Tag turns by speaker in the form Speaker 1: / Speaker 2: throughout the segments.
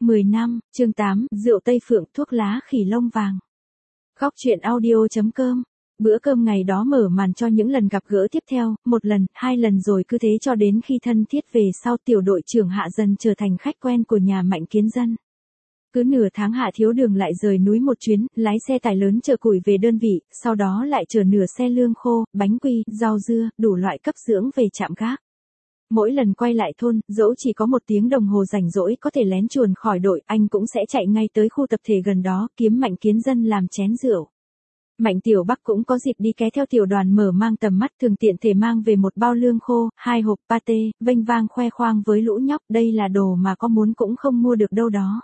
Speaker 1: 10 năm, chương 8, rượu Tây Phượng, thuốc lá khỉ lông vàng. Góc truyện audio.com. Bữa cơm ngày đó mở màn cho những lần gặp gỡ tiếp theo, một lần, hai lần rồi cứ thế cho đến khi thân thiết về sau tiểu đội trưởng Hạ dần trở thành khách quen của nhà Mạnh Kiến Dân. Cứ nửa tháng Hạ Thiếu Đường lại rời núi một chuyến, lái xe tải lớn chở củi về đơn vị, sau đó lại chở nửa xe lương khô, bánh quy, rau dưa, đủ loại cấp dưỡng về trạm gác. Mỗi lần quay lại thôn, dẫu chỉ có 1 tiếng đồng hồ rảnh rỗi có thể lén chuồn khỏi đội, anh cũng sẽ chạy ngay tới khu tập thể gần đó, kiếm Mạnh Kiến Dân làm chén rượu. Mạnh Tiểu Bắc cũng có dịp đi ké theo tiểu đoàn mở mang tầm mắt, thường tiện thể mang về 1 bao lương khô, 2 hộp pate, vênh vang khoe khoang với lũ nhóc, đây là đồ mà có muốn cũng không mua được đâu đó.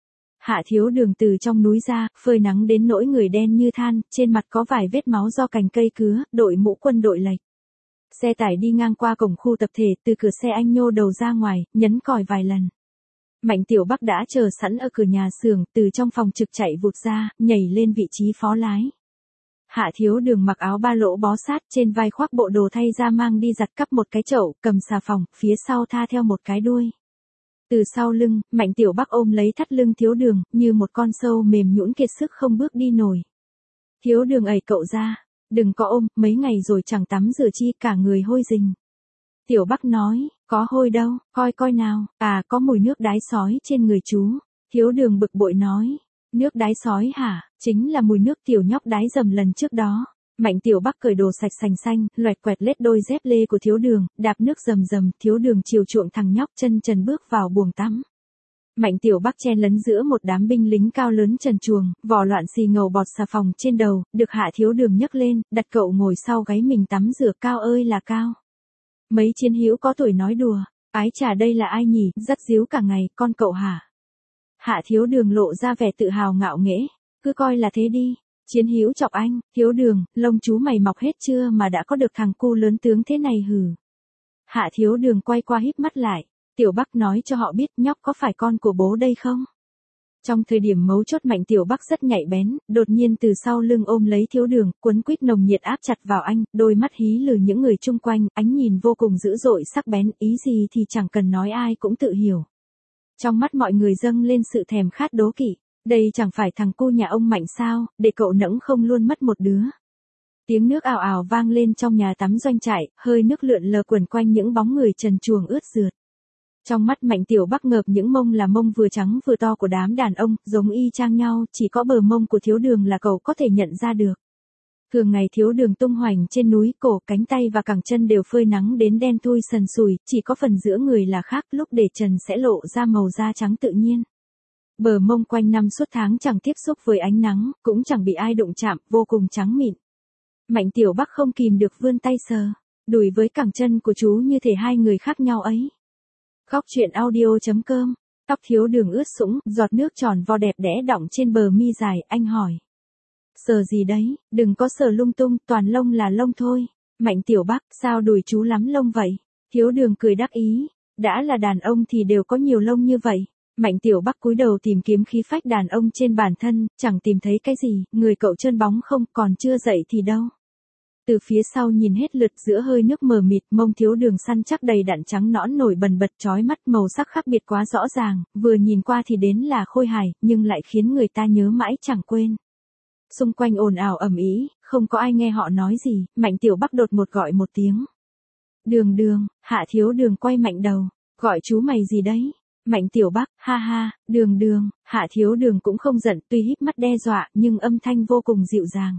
Speaker 1: Hạ Thiếu Đường từ trong núi ra, phơi nắng đến nỗi người đen như than, trên mặt có vài vết máu do cành cây cứa, đội mũ quân đội lệch. Xe tải đi ngang qua cổng khu tập thể, từ cửa xe anh nhô đầu ra ngoài, nhấn còi vài lần. Mạnh Tiểu Bắc đã chờ sẵn ở cửa nhà xưởng, từ trong phòng trực chạy vụt ra, nhảy lên vị trí phó lái. Hạ Thiếu Đường mặc áo ba lỗ bó sát, trên vai khoác bộ đồ thay ra mang đi giặt cắp một cái chậu, cầm xà phòng, phía sau tha theo một cái đuôi. Từ sau lưng, Mạnh Tiểu Bắc ôm lấy thắt lưng Thiếu Đường, như một con sâu mềm nhũn kiệt sức không bước đi nổi. Thiếu Đường ẩy cậu ra. Đừng có ôm, mấy ngày rồi chẳng tắm rửa chi, cả người hôi rình. Tiểu Bắc nói, có hôi đâu, coi nào, có mùi nước đái sói trên người chú. Thiếu Đường bực bội nói, nước đái sói hả, chính là mùi nước tiểu nhóc đái dầm lần trước đó. Mạnh Tiểu Bắc cởi đồ sạch sành xanh, loẹt quẹt lết đôi dép lê của Thiếu Đường, đạp nước rầm rầm, Thiếu Đường chiều chuộng thằng nhóc chân trần bước vào buồng tắm. Mạnh Tiểu Bắc chen lấn giữa một đám binh lính cao lớn trần truồng, vò loạn xì ngầu bọt xà phòng trên đầu, được Hạ Thiếu Đường nhấc lên, đặt cậu ngồi sau gáy mình tắm rửa, cao ơi là cao. Mấy chiến hữu có tuổi nói đùa, ái chà đây là ai nhỉ, dắt díu cả ngày, con cậu hả? Hạ Thiếu Đường lộ ra vẻ tự hào ngạo nghễ, cứ coi là thế đi. Chiến hữu chọc anh, Thiếu Đường, lông chú mày mọc hết chưa mà đã có được thằng cu lớn tướng thế này hử? Hạ Thiếu Đường quay qua híp mắt lại. Tiểu Bắc nói cho họ biết nhóc có phải con của bố đây không? Trong thời điểm mấu chốt Mạnh Tiểu Bắc rất nhạy bén, đột nhiên từ sau lưng ôm lấy Thiếu Đường, quấn quýt nồng nhiệt áp chặt vào anh, đôi mắt hí lừ những người chung quanh, ánh nhìn vô cùng dữ dội sắc bén, ý gì thì chẳng cần nói ai cũng tự hiểu. Trong mắt mọi người dâng lên sự thèm khát đố kỵ, đây chẳng phải thằng cu nhà ông Mạnh sao, để cậu nẫng không luôn mất một đứa. Tiếng nước ào ào vang lên trong nhà tắm doanh trại, hơi nước lượn lờ quẩn quanh những bóng người trần truồng ướt rượt. Trong mắt Mạnh Tiểu Bắc ngợp những mông là mông vừa trắng vừa to của đám đàn ông, giống y chang nhau, chỉ có bờ mông của Thiếu Đường là cậu có thể nhận ra được. Thường ngày Thiếu Đường tung hoành trên núi, cổ, cánh tay và cẳng chân đều phơi nắng đến đen thui sần sùi, chỉ có phần giữa người là khác, lúc để trần sẽ lộ ra màu da trắng tự nhiên. Bờ mông quanh năm suốt tháng chẳng tiếp xúc với ánh nắng, cũng chẳng bị ai đụng chạm, vô cùng trắng mịn. Mạnh Tiểu Bắc không kìm được vươn tay sờ, đùi với cẳng chân của chú như thể hai người khác nhau ấy. Góc truyện audio.com. Tóc Thiếu Đường ướt sũng, giọt nước tròn vo đẹp đẽ đọng trên bờ mi dài, anh hỏi. Sờ gì đấy, đừng có sờ lung tung, toàn lông là lông thôi. Mạnh Tiểu Bắc, sao đùi chú lắm lông vậy? Thiếu Đường cười đắc ý, đã là đàn ông thì đều có nhiều lông như vậy. Mạnh Tiểu Bắc cúi đầu tìm kiếm khí phách đàn ông trên bản thân, chẳng tìm thấy cái gì, người cậu trơn bóng không, còn chưa dậy thì đâu. Từ phía sau nhìn hết lượt giữa hơi nước mờ mịt, mông Thiếu Đường săn chắc đầy đặn trắng nõn nổi bần bật chói mắt, màu sắc khác biệt quá rõ ràng, vừa nhìn qua thì đến là khôi hài, nhưng lại khiến người ta nhớ mãi chẳng quên. Xung quanh ồn ào ầm ĩ, không có ai nghe họ nói gì, Mạnh Tiểu Bắc đột ngột gọi một tiếng. Đường Đường, Hạ Thiếu Đường quay mạnh đầu, gọi chú mày gì đấy? Mạnh Tiểu Bắc, ha ha, Đường Đường, Hạ Thiếu Đường cũng không giận, tuy híp mắt đe dọa, nhưng âm thanh vô cùng dịu dàng.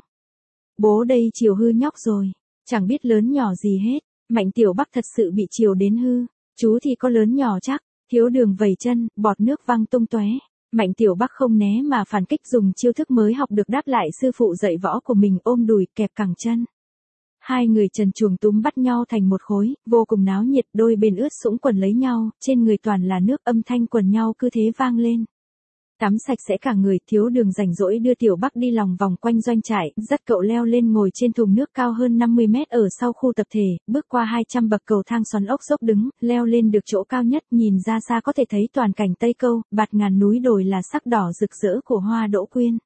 Speaker 1: Bố đây chiều hư nhóc rồi, chẳng biết lớn nhỏ gì hết. Mạnh Tiểu Bắc thật sự bị chiều đến hư, chú thì có lớn nhỏ chắc. Thiếu Đường vẩy chân, bọt nước văng tung tóe. Mạnh Tiểu Bắc không né mà phản kích, dùng chiêu thức mới học được đáp lại sư phụ dạy võ của mình, ôm đùi kẹp cẳng chân. Hai người trần truồng túm bắt nhau thành một khối, vô cùng náo nhiệt, đôi bên ướt sũng quần lấy nhau, trên người toàn là nước, âm thanh quần nhau cứ thế vang lên. Tắm sạch sẽ cả người, Thiếu Đường rảnh rỗi đưa Tiểu Bắc đi lòng vòng quanh doanh trại, dắt cậu leo lên ngồi trên thùng nước cao hơn 50 mét ở sau khu tập thể, bước qua 200 bậc cầu thang xoắn ốc dốc đứng, leo lên được chỗ cao nhất, nhìn ra xa có thể thấy toàn cảnh Tây Câu, bạt ngàn núi đồi là sắc đỏ rực rỡ của hoa đỗ quyên.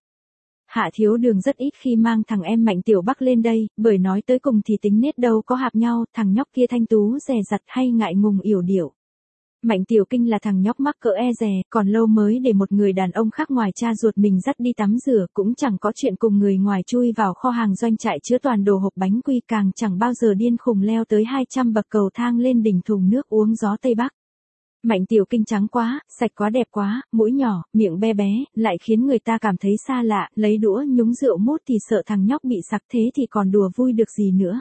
Speaker 1: Hạ Thiếu Đường rất ít khi mang thằng em Mạnh Tiểu Bắc lên đây, bởi nói tới cùng thì tính nết đâu có hợp nhau, thằng nhóc kia thanh tú dè dặt hay ngại ngùng yểu điệu. Mạnh Tiểu Kinh là thằng nhóc mắc cỡ e dè, còn lâu mới để một người đàn ông khác ngoài cha ruột mình dắt đi tắm rửa, cũng chẳng có chuyện cùng người ngoài chui vào kho hàng doanh trại chứa toàn đồ hộp bánh quy, càng chẳng bao giờ điên khùng leo tới 200 bậc cầu thang lên đỉnh thùng nước uống gió Tây Bắc. Mạnh Tiểu Kinh trắng quá, sạch quá, đẹp quá, mũi nhỏ, miệng be bé, lại khiến người ta cảm thấy xa lạ, lấy đũa nhúng rượu mút thì sợ thằng nhóc bị sặc, thế thì còn đùa vui được gì nữa.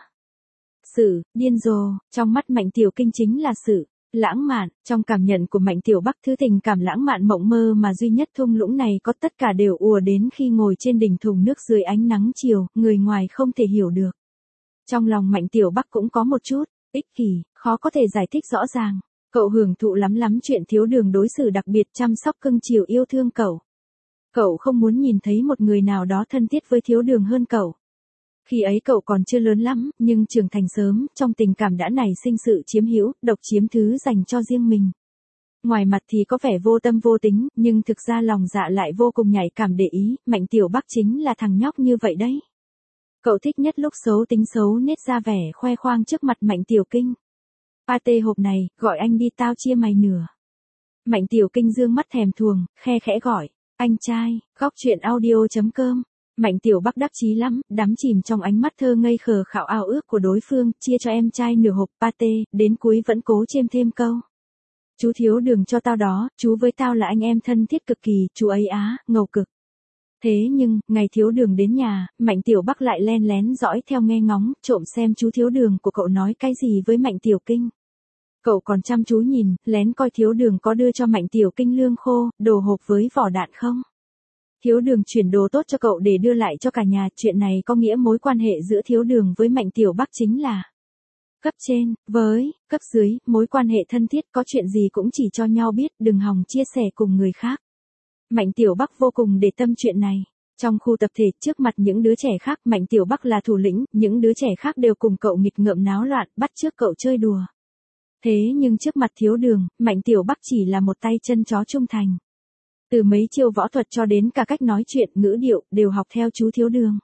Speaker 1: Sự, điên rồ, trong mắt Mạnh Tiểu Kinh chính là sự lãng mạn. Trong cảm nhận của Mạnh Tiểu Bắc, thứ tình cảm lãng mạn mộng mơ mà duy nhất thung lũng này có tất cả đều ùa đến khi ngồi trên đỉnh thùng nước dưới ánh nắng chiều, người ngoài không thể hiểu được. Trong lòng Mạnh Tiểu Bắc cũng có một chút ích kỷ, khó có thể giải thích rõ ràng. Cậu hưởng thụ lắm chuyện Thiếu Đường đối xử đặc biệt, chăm sóc cưng chiều yêu thương cậu. Cậu không muốn nhìn thấy một người nào đó thân thiết với Thiếu Đường hơn cậu. Khi ấy cậu còn chưa lớn lắm, nhưng trưởng thành sớm, trong tình cảm đã nảy sinh sự chiếm hữu, độc chiếm thứ dành cho riêng mình. Ngoài mặt thì có vẻ vô tâm vô tính, nhưng thực ra lòng dạ lại vô cùng nhạy cảm để ý. Mạnh Tiểu Bắc chính là thằng nhóc như vậy đấy. Cậu thích nhất lúc xấu tính xấu nết ra vẻ khoe khoang trước mặt Mạnh Tiểu Kinh. Pate hộp này, gọi anh đi, tao chia mày nửa. Mạnh Tiểu Kinh dương mắt thèm thuồng, khe khẽ gọi, anh trai. Góc truyện audio.com. Mạnh Tiểu Bắc đắc chí lắm, đắm chìm trong ánh mắt thơ ngây khờ khạo ao ước của đối phương, chia cho em trai nửa hộp pate, đến cuối vẫn cố chêm thêm câu. Chú Thiếu Đường cho tao đó, chú với tao là anh em thân thiết cực kỳ, chú ấy á, ngầu cực. Thế nhưng, ngày Thiếu Đường đến nhà, Mạnh Tiểu Bắc lại len lén dõi theo nghe ngóng, trộm xem chú Thiếu Đường của cậu nói cái gì với Mạnh Tiểu Kinh. Cậu còn chăm chú nhìn, lén coi Thiếu Đường có đưa cho Mạnh Tiểu Kinh lương khô, đồ hộp với vỏ đạn không. Thiếu Đường chuyển đồ tốt cho cậu để đưa lại cho cả nhà, chuyện này có nghĩa mối quan hệ giữa Thiếu Đường với Mạnh Tiểu Bắc chính là cấp trên, với cấp dưới, mối quan hệ thân thiết, có chuyện gì cũng chỉ cho nhau biết, đừng hòng chia sẻ cùng người khác. Mạnh Tiểu Bắc vô cùng để tâm chuyện này. Trong khu tập thể, trước mặt những đứa trẻ khác, Mạnh Tiểu Bắc là thủ lĩnh, những đứa trẻ khác đều cùng cậu nghịch ngợm náo loạn, bắt chước cậu chơi đùa. Thế nhưng trước mặt Thiếu Đường, Mạnh Tiểu Bắc chỉ là một tay chân chó trung thành. Từ mấy chiêu võ thuật cho đến cả cách nói chuyện, ngữ điệu, đều học theo chú Thiếu Đường.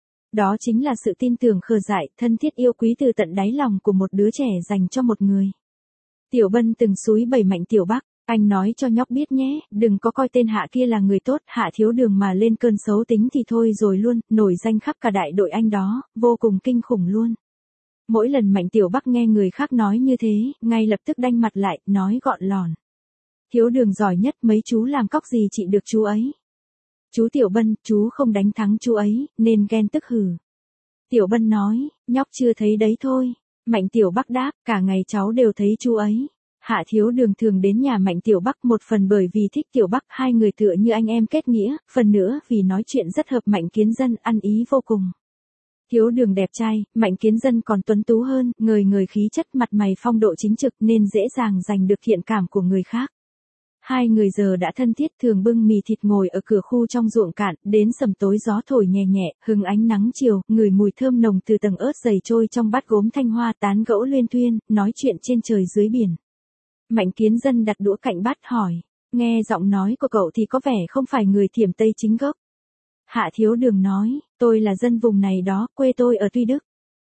Speaker 1: Đó chính là sự tin tưởng khờ dại, thân thiết yêu quý từ tận đáy lòng của một đứa trẻ dành cho một người. Tiểu Bân từng xúi bẩy Mạnh Tiểu Bắc, anh nói cho nhóc biết nhé, đừng có coi tên Hạ kia là người tốt, Hạ Thiếu Đường mà lên cơn xấu tính thì thôi rồi luôn, nổi danh khắp cả đại đội anh đó, vô cùng kinh khủng luôn. Mỗi lần Mạnh Tiểu Bắc nghe người khác nói như thế, ngay lập tức đanh mặt lại, nói gọn lòn. Thiếu Đường giỏi nhất, mấy chú làm cóc gì trị được chú ấy. Chú Tiểu Bân, chú không đánh thắng chú ấy, nên ghen tức hừ. Tiểu Bân nói, nhóc chưa thấy đấy thôi. Mạnh Tiểu Bắc đáp, cả ngày cháu đều thấy chú ấy. Hạ Thiếu Đường thường đến nhà Mạnh Tiểu Bắc, một phần bởi vì thích Tiểu Bắc, hai người tựa như anh em kết nghĩa, phần nữa vì nói chuyện rất hợp. Mạnh Kiến Dân ăn ý vô cùng. Thiếu Đường đẹp trai, Mạnh Kiến Dân còn tuấn tú hơn, người khí chất, mặt mày phong độ chính trực nên dễ dàng giành được thiện cảm của người khác. Hai người giờ đã thân thiết, thường bưng mì thịt ngồi ở cửa khu trong ruộng cạn, đến sầm tối gió thổi nhẹ nhẹ, hừng ánh nắng chiều, ngửi mùi thơm nồng từ tầng ớt dày trôi trong bát gốm thanh hoa, tán gẫu luyên thuyên, nói chuyện trên trời dưới biển. Mạnh Kiến Dân đặt đũa cạnh bát hỏi, nghe giọng nói của cậu thì có vẻ không phải người Thiểm Tây chính gốc. Hạ Thiếu Đường nói, tôi là dân vùng này đó, quê tôi ở Tuy Đức.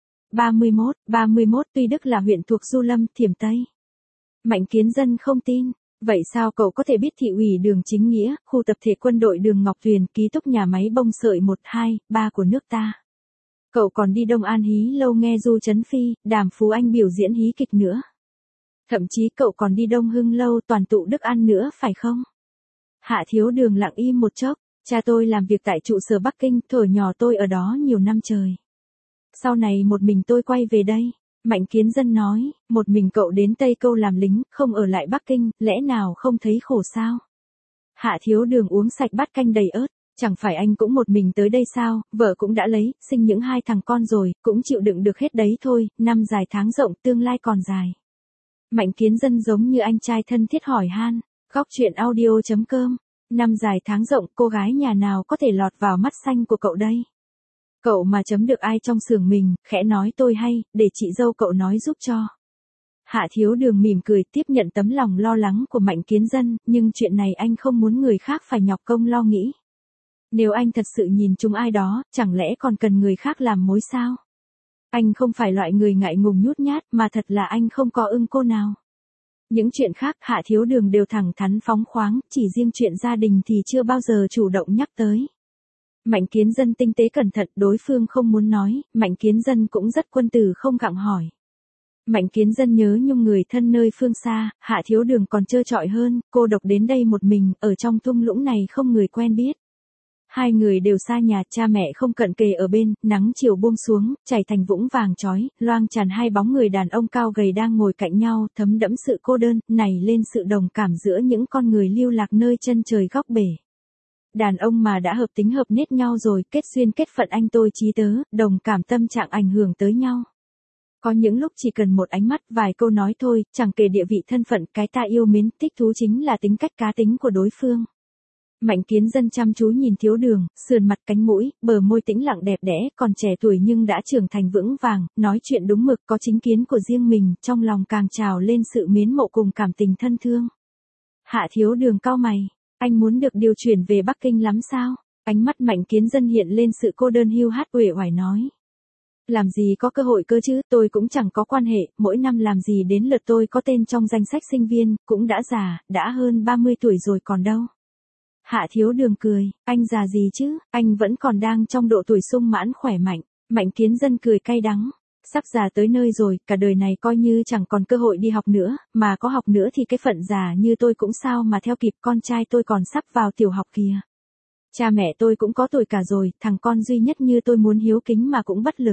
Speaker 1: 31 Tuy Đức là huyện thuộc Du Lâm, Thiểm Tây. Mạnh Kiến Dân không tin. Vậy sao cậu có thể biết thị ủy Đường Chính Nghĩa, khu tập thể quân đội Đường Ngọc Tuyền, ký túc nhà máy bông sợi 1, 2, 3 của nước ta? Cậu còn đi Đông An hí lâu nghe Du Trấn Phi, Đàm Phú Anh biểu diễn hí kịch nữa. Thậm chí cậu còn đi Đông Hưng lâu Toàn tụ Đức An nữa phải không? Hạ Thiếu Đường lặng im một chốc, cha tôi làm việc tại trụ sở Bắc Kinh, thuở nhỏ tôi ở đó nhiều năm trời. Sau này một mình tôi quay về đây. Mạnh Kiến Dân nói, một mình cậu đến Tây Câu làm lính, không ở lại Bắc Kinh, lẽ nào không thấy khổ sao? Hạ Thiếu Đường uống sạch bát canh đầy ớt, chẳng phải anh cũng một mình tới đây sao, vợ cũng đã lấy, sinh những 2 thằng con rồi, cũng chịu đựng được hết đấy thôi, năm dài tháng rộng, tương lai còn dài. Mạnh Kiến Dân giống như anh trai thân thiết hỏi han, góc truyện audio.com, năm dài tháng rộng, cô gái nhà nào có thể lọt vào mắt xanh của cậu đây? Cậu mà chấm được ai trong xưởng mình, khẽ nói tôi hay, để chị dâu cậu nói giúp cho. Hạ Thiếu Đường mỉm cười tiếp nhận tấm lòng lo lắng của Mạnh Kiến Dân, nhưng chuyện này anh không muốn người khác phải nhọc công lo nghĩ. Nếu anh thật sự nhìn trúng ai đó, chẳng lẽ còn cần người khác làm mối sao? Anh không phải loại người ngại ngùng nhút nhát, mà thật là anh không có ưng cô nào. Những chuyện khác Hạ Thiếu Đường đều thẳng thắn phóng khoáng, chỉ riêng chuyện gia đình thì chưa bao giờ chủ động nhắc tới. Mạnh Kiến Dân tinh tế cẩn thận, đối phương không muốn nói, Mạnh Kiến Dân cũng rất quân tử không gặng hỏi. Mạnh Kiến Dân nhớ nhung người thân nơi phương xa, Hạ Thiếu Đường còn trơ trọi hơn, cô độc đến đây một mình, ở trong thung lũng này không người quen biết. Hai người đều xa nhà, cha mẹ không cận kề ở bên, nắng chiều buông xuống, chảy thành vũng vàng chói, loang tràn hai bóng người đàn ông cao gầy đang ngồi cạnh nhau, thấm đẫm sự cô đơn, nảy lên sự đồng cảm giữa những con người lưu lạc nơi chân trời góc bể. Đàn ông mà đã hợp tính hợp nết nhau rồi, kết duyên kết phận anh tôi chí tớ, đồng cảm tâm trạng ảnh hưởng tới nhau. Có những lúc chỉ cần một ánh mắt, vài câu nói thôi, chẳng kể địa vị thân phận, cái ta yêu mến, thích thú chính là tính cách cá tính của đối phương. Mạnh Kiến Dân chăm chú nhìn Thiếu Đường, sườn mặt cánh mũi, bờ môi tĩnh lặng đẹp đẽ, còn trẻ tuổi nhưng đã trưởng thành vững vàng, nói chuyện đúng mực, có chính kiến của riêng mình, trong lòng càng trào lên sự mến mộ cùng cảm tình thân thương. Hạ Thiếu Đường cau mày, anh muốn được điều chuyển về Bắc Kinh lắm sao? Ánh mắt Mạnh Kiến Dân hiện lên sự cô đơn hiu hắt, uể oải nói. Làm gì có cơ hội cơ chứ, tôi cũng chẳng có quan hệ, mỗi năm làm gì đến lượt tôi có tên trong danh sách sinh viên, cũng đã già, đã hơn 30 tuổi rồi còn đâu. Hạ Thiếu Đường cười, anh già gì chứ, anh vẫn còn đang trong độ tuổi sung mãn khỏe mạnh. Mạnh Kiến Dân cười cay đắng, sắp già tới nơi rồi, cả đời này coi như chẳng còn cơ hội đi học nữa, mà có học nữa thì cái phận già như tôi cũng sao mà theo kịp, con trai tôi còn sắp vào tiểu học kìa. Cha mẹ tôi cũng có tuổi cả rồi, thằng con duy nhất như tôi muốn hiếu kính mà cũng bất lực.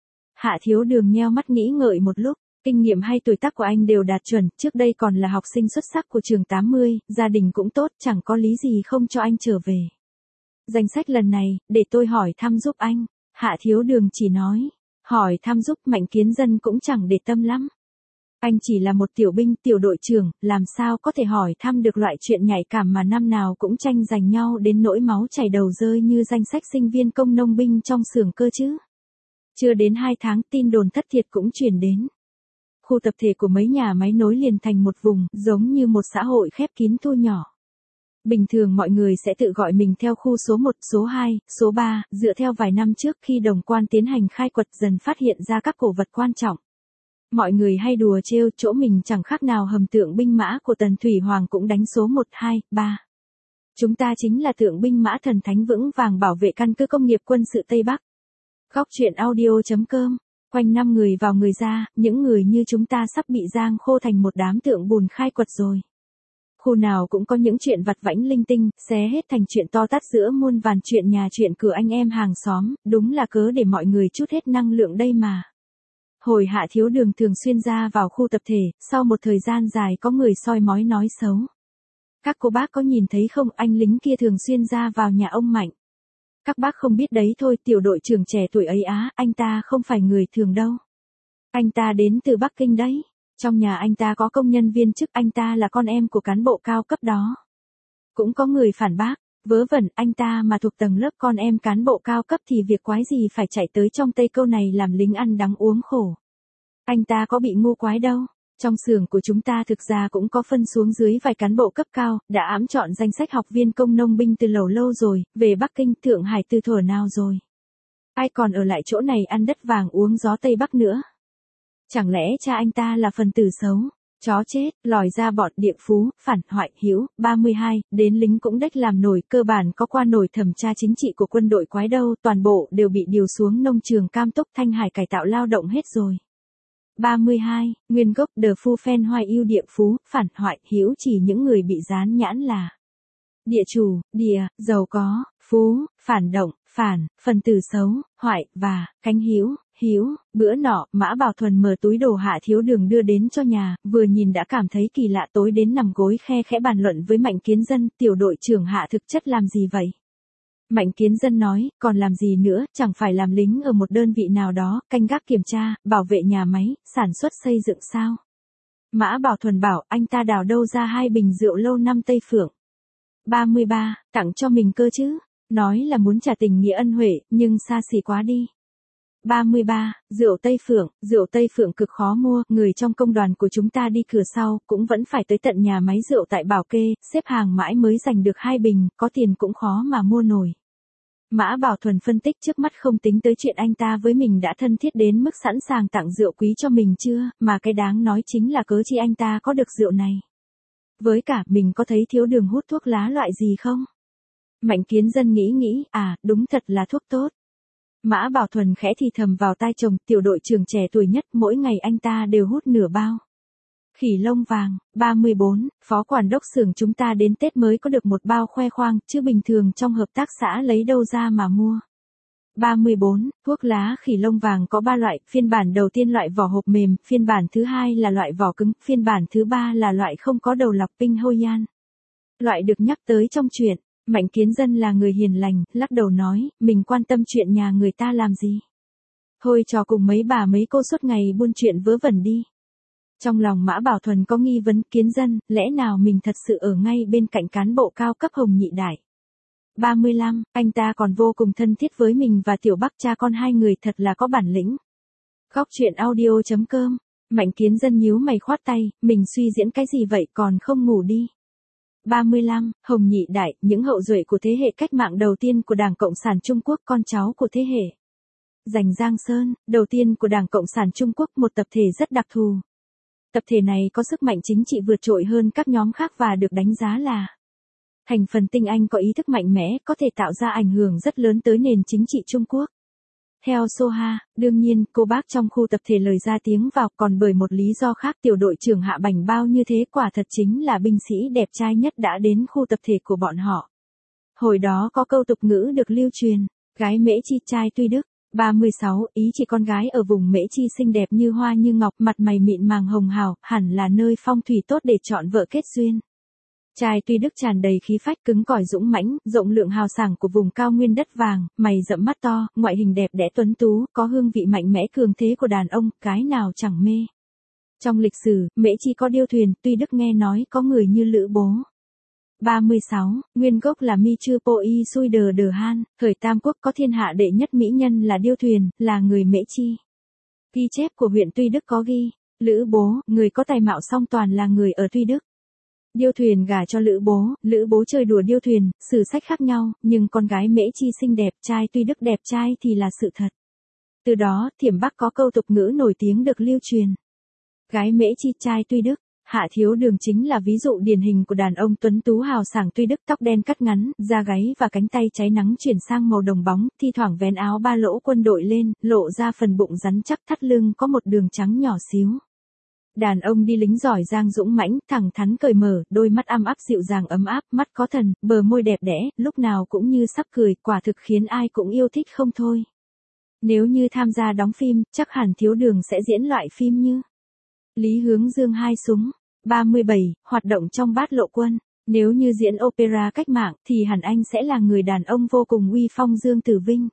Speaker 1: Hạ Thiếu Đường nheo mắt nghĩ ngợi một lúc, kinh nghiệm hay tuổi tác của anh đều đạt chuẩn, trước đây còn là học sinh xuất sắc của trường 80, gia đình cũng tốt, chẳng có lý gì không cho anh trở về. Danh sách lần này, để tôi hỏi thăm giúp anh. Hạ Thiếu Đường chỉ nói, hỏi thăm giúp, Mạnh Kiến Dân cũng chẳng để tâm lắm. Anh chỉ là một tiểu binh, tiểu đội trưởng, làm sao có thể hỏi thăm được loại chuyện nhạy cảm mà năm nào cũng tranh giành nhau đến nỗi máu chảy đầu rơi như danh sách sinh viên công nông binh trong xưởng cơ chứ. Chưa đến 2 tháng, tin đồn thất thiệt cũng truyền đến. Khu tập thể của mấy nhà máy nối liền thành một vùng, giống như một xã hội khép kín thu nhỏ. Bình thường mọi người sẽ tự gọi mình theo khu số 1, số 2, số 3, dựa theo vài năm trước khi Đồng Quan tiến hành khai quật dần phát hiện ra các cổ vật quan trọng. Mọi người hay đùa trêu, chỗ mình chẳng khác nào hầm tượng binh mã của Tần Thủy Hoàng cũng đánh số 1, 2, 3. Chúng ta chính là tượng binh mã thần thánh vững vàng bảo vệ căn cứ công nghiệp quân sự Tây Bắc. Góc truyện audio.com, quanh năm người vào người ra, những người như chúng ta sắp bị giang khô thành một đám tượng bùn khai quật rồi. Khu nào cũng có những chuyện vặt vãnh linh tinh, xé hết thành chuyện to tát giữa muôn vàn chuyện nhà chuyện cửa anh em hàng xóm, đúng là cớ để mọi người trút hết năng lượng đây mà. Hồi Hạ Thiếu Đường thường xuyên ra vào khu tập thể, sau một thời gian dài có người soi mói nói xấu. Các cô bác có nhìn thấy không, anh lính kia thường xuyên ra vào nhà ông Mạnh. Các bác không biết đấy thôi, tiểu đội trưởng trẻ tuổi ấy á, anh ta không phải người thường đâu. Anh ta đến từ Bắc Kinh đấy. Trong nhà anh ta có công nhân viên chức, anh ta là con em của cán bộ cao cấp đó. Cũng có người phản bác, vớ vẩn, anh ta mà thuộc tầng lớp con em cán bộ cao cấp thì việc quái gì phải chạy tới trong Tây Câu này làm lính ăn đắng uống khổ. Anh ta có bị ngu quái đâu. Trong xưởng của chúng ta thực ra cũng có phân xuống dưới vài cán bộ cấp cao, đã ẵm chọn danh sách học viên công nông binh từ lâu rồi, về Bắc Kinh, Thượng Hải từ thuở nào rồi. Ai còn ở lại chỗ này ăn đất vàng uống gió Tây Bắc nữa. Chẳng lẽ cha anh ta là phần tử xấu, chó chết, lòi ra bọn địa phú, phản hoại hữu, 32, đến lính cũng đếch làm nổi, cơ bản có qua nổi thẩm tra chính trị của quân đội quái đâu, toàn bộ đều bị điều xuống nông trường Cam Túc Thanh Hải cải tạo lao động hết rồi. 32, nguyên gốc The Phu Phen Hoài yêu địa phú, phản hoại hữu chỉ những người bị dán nhãn là địa chủ, địa, giàu có, phú, phản động, phản, phần tử xấu, hoại, và, cánh hữu. Bữa nọ, Mã Bảo Thuần mở túi đồ Hạ Thiếu Đường đưa đến cho nhà, vừa nhìn đã cảm thấy kỳ lạ, tối đến nằm gối khe khẽ bàn luận với Mạnh Kiến Dân, tiểu đội trưởng Hạ thực chất làm gì vậy? Mạnh Kiến Dân nói, còn làm gì nữa, chẳng phải làm lính ở một đơn vị nào đó, canh gác kiểm tra, bảo vệ nhà máy, sản xuất xây dựng sao? Mã Bảo Thuần bảo, anh ta đào đâu ra 2 bình rượu lâu năm Tây Phượng. 33, tặng cho mình cơ chứ, nói là muốn trả tình nghĩa ân huệ, nhưng xa xỉ quá đi. 33, rượu Tây Phượng cực khó mua, người trong công đoàn của chúng ta đi cửa sau, cũng vẫn phải tới tận nhà máy rượu tại Bảo Kê, xếp hàng mãi mới giành được 2 bình, có tiền cũng khó mà mua nổi. Mã Bảo Thuần phân tích trước mắt không tính tới chuyện anh ta với mình đã thân thiết đến mức sẵn sàng tặng rượu quý cho mình chưa, mà cái đáng nói chính là cớ chi anh ta có được rượu này. Với cả mình có thấy Thiếu Đường hút thuốc lá loại gì không? Mạnh Kiến Dân nghĩ, đúng thật là thuốc tốt. Mã Bảo Thuần khẽ thì thầm vào tai chồng, tiểu đội trưởng trẻ tuổi nhất, mỗi ngày anh ta đều hút nửa bao. Khỉ lông vàng, 34, phó quản đốc xưởng chúng ta đến Tết mới có được một bao khoe khoang, chứ bình thường trong hợp tác xã lấy đâu ra mà mua. 34, thuốc lá khỉ lông vàng có 3 loại, phiên bản đầu tiên loại vỏ hộp mềm, phiên bản thứ hai là loại vỏ cứng, phiên bản thứ ba là loại không có đầu lọc Pinh Hô Yan. Loại được nhắc tới trong truyện, Mạnh Kiến Dân là người hiền lành, lắc đầu nói, mình quan tâm chuyện nhà người ta làm gì. Thôi trò cùng mấy bà mấy cô suốt ngày buôn chuyện vớ vẩn đi. Trong lòng Mã Bảo Thuần có nghi vấn, Kiến Dân, lẽ nào mình thật sự ở ngay bên cạnh cán bộ cao cấp Hồng Nhị Đại. 35, anh ta còn vô cùng thân thiết với mình và Tiểu Bắc, cha con hai người thật là có bản lĩnh. Góc truyện audio.com, Mạnh Kiến Dân nhíu mày khoát tay, mình suy diễn cái gì vậy còn không ngủ đi. 35, Hồng Nhị Đại, những hậu duệ của thế hệ cách mạng đầu tiên của Đảng Cộng sản Trung Quốc, con cháu của thế hệ Giành Giang Sơn, đầu tiên của Đảng Cộng sản Trung Quốc, một tập thể rất đặc thù. Tập thể này có sức mạnh chính trị vượt trội hơn các nhóm khác và được đánh giá là thành phần tinh anh có ý thức mạnh mẽ, có thể tạo ra ảnh hưởng rất lớn tới nền chính trị Trung Quốc. Theo Soha, đương nhiên, cô bác trong khu tập thể lời ra tiếng vào, còn bởi một lý do khác, tiểu đội trưởng Hạ Bảnh Bao như thế quả thật chính là binh sĩ đẹp trai nhất đã đến khu tập thể của bọn họ. Hồi đó có câu tục ngữ được lưu truyền, gái Mễ Chi trai Tuy Đức. 36, ý chỉ con gái ở vùng Mễ Chi xinh đẹp như hoa như ngọc, mặt mày mịn màng hồng hào, hẳn là nơi phong thủy tốt để chọn vợ kết duyên. Trai Tuy Đức tràn đầy khí phách, cứng cỏi dũng mãnh, rộng lượng hào sảng của vùng cao nguyên đất vàng, mày rậm mắt to, ngoại hình đẹp đẽ tuấn tú, có hương vị mạnh mẽ cường thế của đàn ông, cái nào chẳng mê. Trong lịch sử, Mễ Chi có điêu thuyền, Tuy Đức nghe nói có người như Lữ Bố. 36, nguyên gốc là Mi Chư Po Y Sui Đờ Đờ Han, thời Tam Quốc có thiên hạ đệ nhất mỹ nhân là điêu thuyền, là người Mễ Chi. Ghi chép của huyện Tuy Đức có ghi, Lữ Bố, người có tài mạo song toàn là người ở Tuy Đức. Điêu thuyền gả cho Lữ Bố chơi đùa điêu thuyền, sử sách khác nhau, nhưng con gái Mễ Chi xinh đẹp, trai Tuy Đức đẹp trai thì là sự thật. Từ đó, Thiểm Bắc có câu tục ngữ nổi tiếng được lưu truyền. Gái Mễ Chi trai Tuy Đức. Hạ Thiếu Đường chính là ví dụ điển hình của đàn ông tuấn tú hào sảng Tuy Đức, tóc đen cắt ngắn, da gáy và cánh tay cháy nắng chuyển sang màu đồng bóng, thi thoảng vén áo ba lỗ quân đội lên, lộ ra phần bụng rắn chắc, thắt lưng có một đường trắng nhỏ xíu. Đàn ông đi lính giỏi giang dũng mãnh, thẳng thắn cởi mở, đôi mắt âm áp dịu dàng ấm áp, mắt có thần, bờ môi đẹp đẽ, lúc nào cũng như sắp cười, quả thực khiến ai cũng yêu thích không thôi. Nếu như tham gia đóng phim, chắc hẳn Thiếu Đường sẽ diễn loại phim như Lý Hướng Dương hai súng. 37, hoạt động trong bát lộ quân. Nếu như diễn opera cách mạng, thì hẳn anh sẽ là người đàn ông vô cùng uy phong Dương Tử Vinh.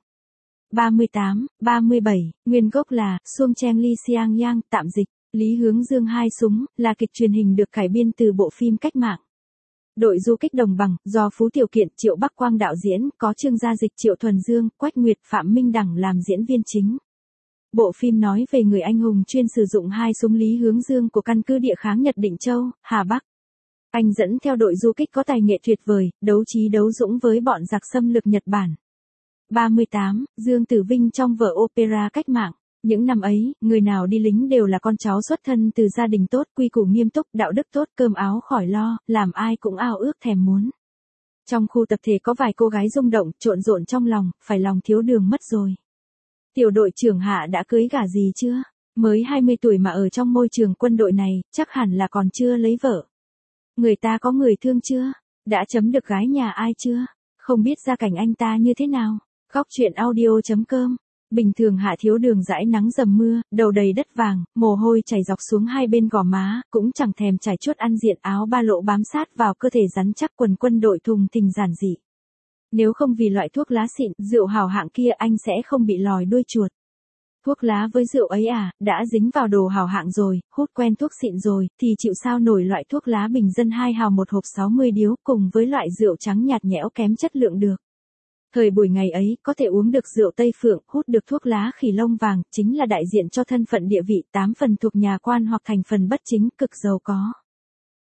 Speaker 1: 37, nguyên gốc là Suông Cheng Li Xiang Yang, tạm dịch, Lý Hướng Dương hai súng, là kịch truyền hình được cải biên từ bộ phim cách mạng. Đội du kích Đồng Bằng, do Phú Tiểu Kiện, Triệu Bắc Quang đạo diễn, có Trương Gia Dịch, Triệu Thuần Dương, Quách Nguyệt, Phạm Minh Đẳng làm diễn viên chính. Bộ phim nói về người anh hùng chuyên sử dụng hai súng Lý Hướng Dương của căn cứ địa kháng Nhật Định Châu, Hà Bắc. Anh dẫn theo đội du kích có tài nghệ tuyệt vời, đấu trí đấu dũng với bọn giặc xâm lược Nhật Bản. 38, Dương Tử Vinh trong vở opera cách mạng. Những năm ấy, người nào đi lính đều là con cháu xuất thân từ gia đình tốt, quy củ nghiêm túc, đạo đức tốt, cơm áo khỏi lo, làm ai cũng ao ước thèm muốn. Trong khu tập thể có vài cô gái rung động, trộn rộn trong lòng, phải lòng Thiếu Đường mất rồi. Tiểu đội trưởng Hạ đã cưới gả gì chưa? Mới 20 tuổi mà ở trong môi trường quân đội này, chắc hẳn là còn chưa lấy vợ. Người ta có người thương chưa? Đã chấm được gái nhà ai chưa? Không biết gia cảnh anh ta như thế nào? Góc truyện audio.com. Bình thường Hạ Thiếu Đường dãi nắng dầm mưa, đầu đầy đất vàng, mồ hôi chảy dọc xuống hai bên gò má, cũng chẳng thèm trải chuốt ăn diện, áo ba lỗ bám sát vào cơ thể rắn chắc, quần quân đội thùng thình giản dị. Nếu không vì loại thuốc lá xịn, rượu hào hạng kia anh sẽ không bị lòi đuôi chuột. Thuốc lá với rượu ấy đã dính vào đồ hào hạng rồi, hút quen thuốc xịn rồi, thì chịu sao nổi loại thuốc lá bình dân 2 hào một hộp 60 điếu cùng với loại rượu trắng nhạt nhẽo kém chất lượng được. Thời buổi ngày ấy, có thể uống được rượu Tây Phượng, hút được thuốc lá khỉ lông vàng, chính là đại diện cho thân phận địa vị, 8 phần thuộc nhà quan hoặc thành phần bất chính, cực giàu có.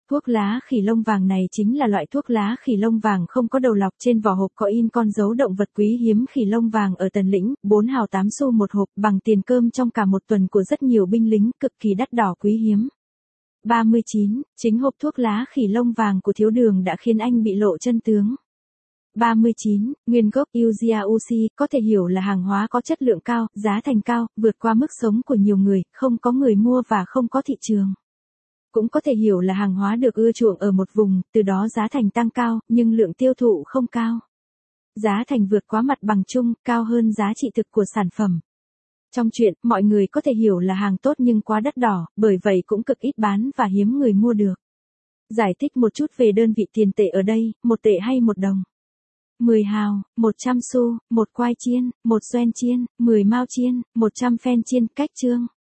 Speaker 1: Thuốc lá khỉ lông vàng này chính là loại thuốc lá khỉ lông vàng không có đầu lọc, trên vỏ hộp có in con dấu động vật quý hiếm khỉ lông vàng ở Tần Lĩnh, 4 hào 8 xu một hộp, bằng tiền cơm trong cả một tuần của rất nhiều binh lính, cực kỳ đắt đỏ quý hiếm. 39. Chính hộp thuốc lá khỉ lông vàng của Thiếu Đường đã khiến anh bị lộ chân tướng. 39. Nguyên gốc Uziausi có thể hiểu là hàng hóa có chất lượng cao, giá thành cao, vượt qua mức sống của nhiều người, không có người mua và không có thị trường. Cũng có thể hiểu là hàng hóa được ưa chuộng ở một vùng, từ đó giá thành tăng cao, nhưng lượng tiêu thụ không cao. Giá thành vượt quá mặt bằng chung, cao hơn giá trị thực của sản phẩm. Trong chuyện, mọi người có thể hiểu là hàng tốt nhưng quá đắt đỏ, bởi vậy cũng cực ít bán và hiếm người mua được. Giải thích một chút về đơn vị tiền tệ ở đây, 1 tệ hay 1 đồng. 10 hào, 100 xu, 1 quai chiên, 1 xoen chiên, 10 mao chiên, 100 phen chiên. Cách chương